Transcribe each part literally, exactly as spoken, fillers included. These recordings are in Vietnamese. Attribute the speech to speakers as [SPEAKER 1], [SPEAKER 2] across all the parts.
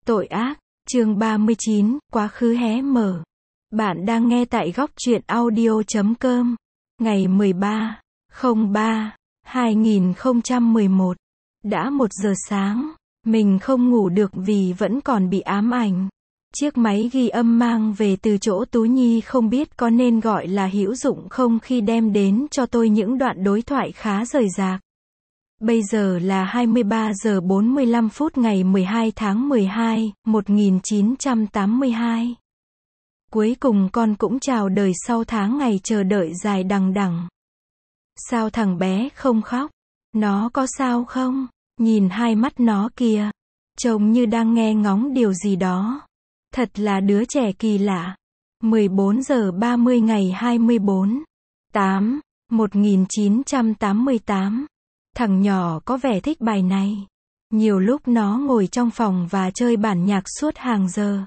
[SPEAKER 1] Tội ác, chương ba mươi chín, quá khứ hé mở. Bạn đang nghe tại góc truyện audio chấm com. Ngày mười ba không ba hai nghìn không trăm mười một. Đã một giờ sáng, mình không ngủ được vì vẫn còn bị ám ảnh. Chiếc máy ghi âm mang về từ chỗ Tú Nhi không biết có nên gọi là hữu dụng không khi đem đến cho tôi những đoạn đối thoại khá rời rạc. Bây giờ là hai mươi ba giờ bốn mươi lăm phút ngày mười hai tháng mười hai, một nghìn chín trăm tám mươi hai. Cuối cùng con cũng chào đời sau tháng ngày chờ đợi dài đằng đẵng. Sao thằng bé không khóc? Nó có sao không? Nhìn hai mắt nó kìa. Trông như đang nghe ngóng điều gì đó. Thật là đứa trẻ kỳ lạ. mười bốn giờ ba mươi ngày hai mươi bốn, tám, một nghìn chín trăm tám mươi tám. Thằng nhỏ có vẻ thích bài này. Nhiều lúc nó ngồi trong phòng và chơi bản nhạc suốt hàng giờ.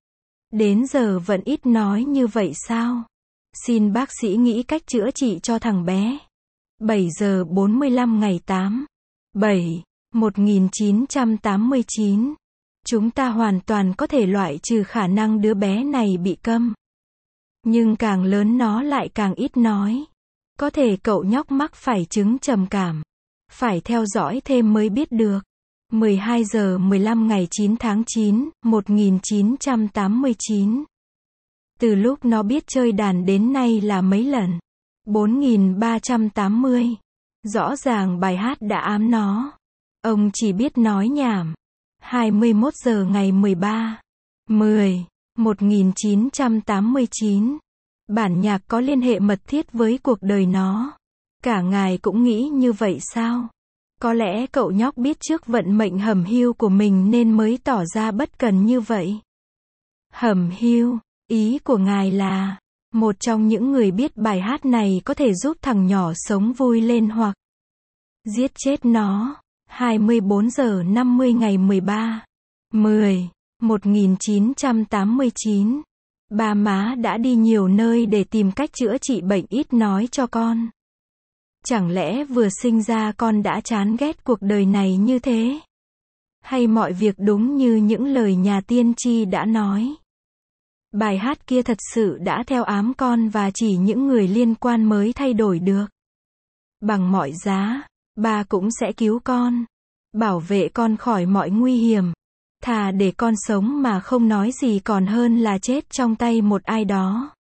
[SPEAKER 1] Đến giờ vẫn ít nói như vậy sao? Xin bác sĩ nghĩ cách chữa trị cho thằng bé. bảy giờ bốn mươi lăm ngày tám, bảy, một nghìn chín trăm tám mươi chín. Chúng ta hoàn toàn có thể loại trừ khả năng đứa bé này bị câm. Nhưng càng lớn nó lại càng ít nói. Có thể cậu nhóc mắc phải chứng trầm cảm. Phải theo dõi thêm mới biết được. mười hai giờ mười lăm ngày chín tháng chín, một nghìn chín trăm tám mươi chín. Từ lúc nó biết chơi đàn đến nay là mấy lần? bốn nghìn ba trăm tám mươi. Rõ ràng bài hát đã ám nó. Ông chỉ biết nói nhảm. hai mươi mốt giờ ngày mười ba, mười, một nghìn chín trăm tám mươi chín. Bản nhạc có liên hệ mật thiết với cuộc đời nó. Cả ngài cũng nghĩ như vậy sao? Có lẽ cậu nhóc biết trước vận mệnh hẩm hiu của mình nên mới tỏ ra bất cần như vậy. Hẩm hiu, ý của ngài là, một trong những người biết bài hát này có thể giúp thằng nhỏ sống vui lên hoặc giết chết nó. hai mươi bốn giờ năm mươi ngày mười ba, mười, một nghìn chín trăm tám mươi chín. Ba má đã đi nhiều nơi để tìm cách chữa trị bệnh ít nói cho con. Chẳng lẽ vừa sinh ra con đã chán ghét cuộc đời này như thế? Hay mọi việc đúng như những lời nhà tiên tri đã nói? Bài hát kia thật sự đã theo ám con và chỉ những người liên quan mới thay đổi được. Bằng mọi giá, ba cũng sẽ cứu con. Bảo vệ con khỏi mọi nguy hiểm. Thà để con sống mà không nói gì còn hơn là chết trong tay một ai đó.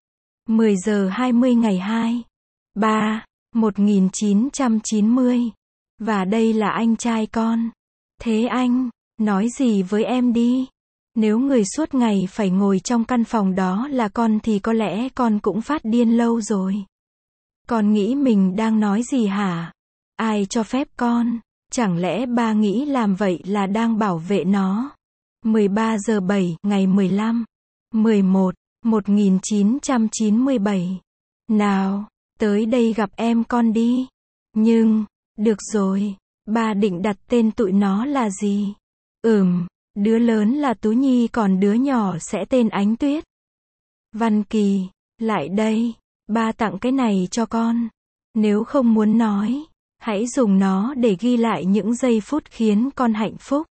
[SPEAKER 1] mười giờ hai mươi ngày hai, ba, một nghìn chín trăm chín mươi. Và đây là anh trai con. Thế anh, nói gì với em đi. Nếu người suốt ngày phải ngồi trong căn phòng đó là con thì có lẽ con cũng phát điên lâu rồi. Con nghĩ mình đang nói gì hả? Ai cho phép con? Chẳng lẽ ba nghĩ làm vậy là đang bảo vệ nó? mười ba giờ bảy ngày mười lăm, mười một, một nghìn chín trăm chín mươi bảy. Nào, tới đây gặp em con đi. Nhưng, được rồi, ba định đặt tên tụi nó là gì? Ừm, đứa lớn là Tú Nhi còn đứa nhỏ sẽ tên Ánh Tuyết. Văn Kỳ, lại đây, ba tặng cái này cho con. Nếu không muốn nói, hãy dùng nó để ghi lại những giây phút khiến con hạnh phúc.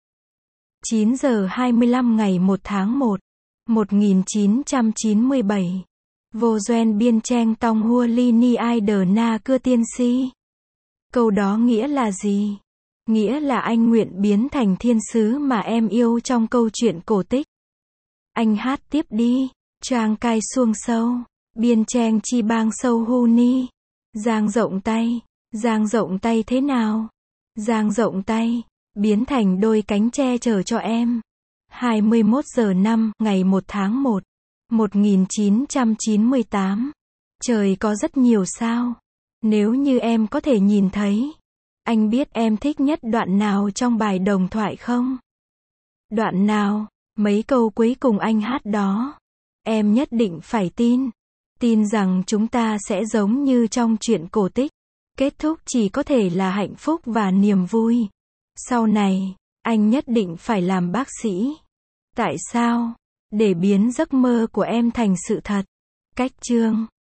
[SPEAKER 1] chín giờ hai mươi lăm ngày một tháng một, một nghìn chín trăm chín mươi bảy. Vô doen biên trang tong hua li ni ai đờ na cưa tiên si. Câu đó nghĩa là gì? Nghĩa là anh nguyện biến thành thiên sứ mà em yêu trong câu chuyện cổ tích. Anh hát tiếp đi. Trang cai xuông sâu. Biên trang chi bang sâu hu ni. Giang rộng tay. Giang rộng tay thế nào? Giang rộng tay. Biến thành đôi cánh che chở cho em. hai mươi mốt giờ năm ngày một tháng một, một nghìn chín trăm chín mươi tám. Trời có rất nhiều sao. Nếu như em có thể nhìn thấy. Anh biết em thích nhất đoạn nào trong bài đồng thoại không? Đoạn nào? Mấy câu cuối cùng anh hát đó. Em nhất định phải tin. Tin rằng chúng ta sẽ giống như trong truyện cổ tích. Kết thúc chỉ có thể là hạnh phúc và niềm vui. Sau này, anh nhất định phải làm bác sĩ. Tại sao? Để biến giấc mơ của em thành sự thật. Cách chương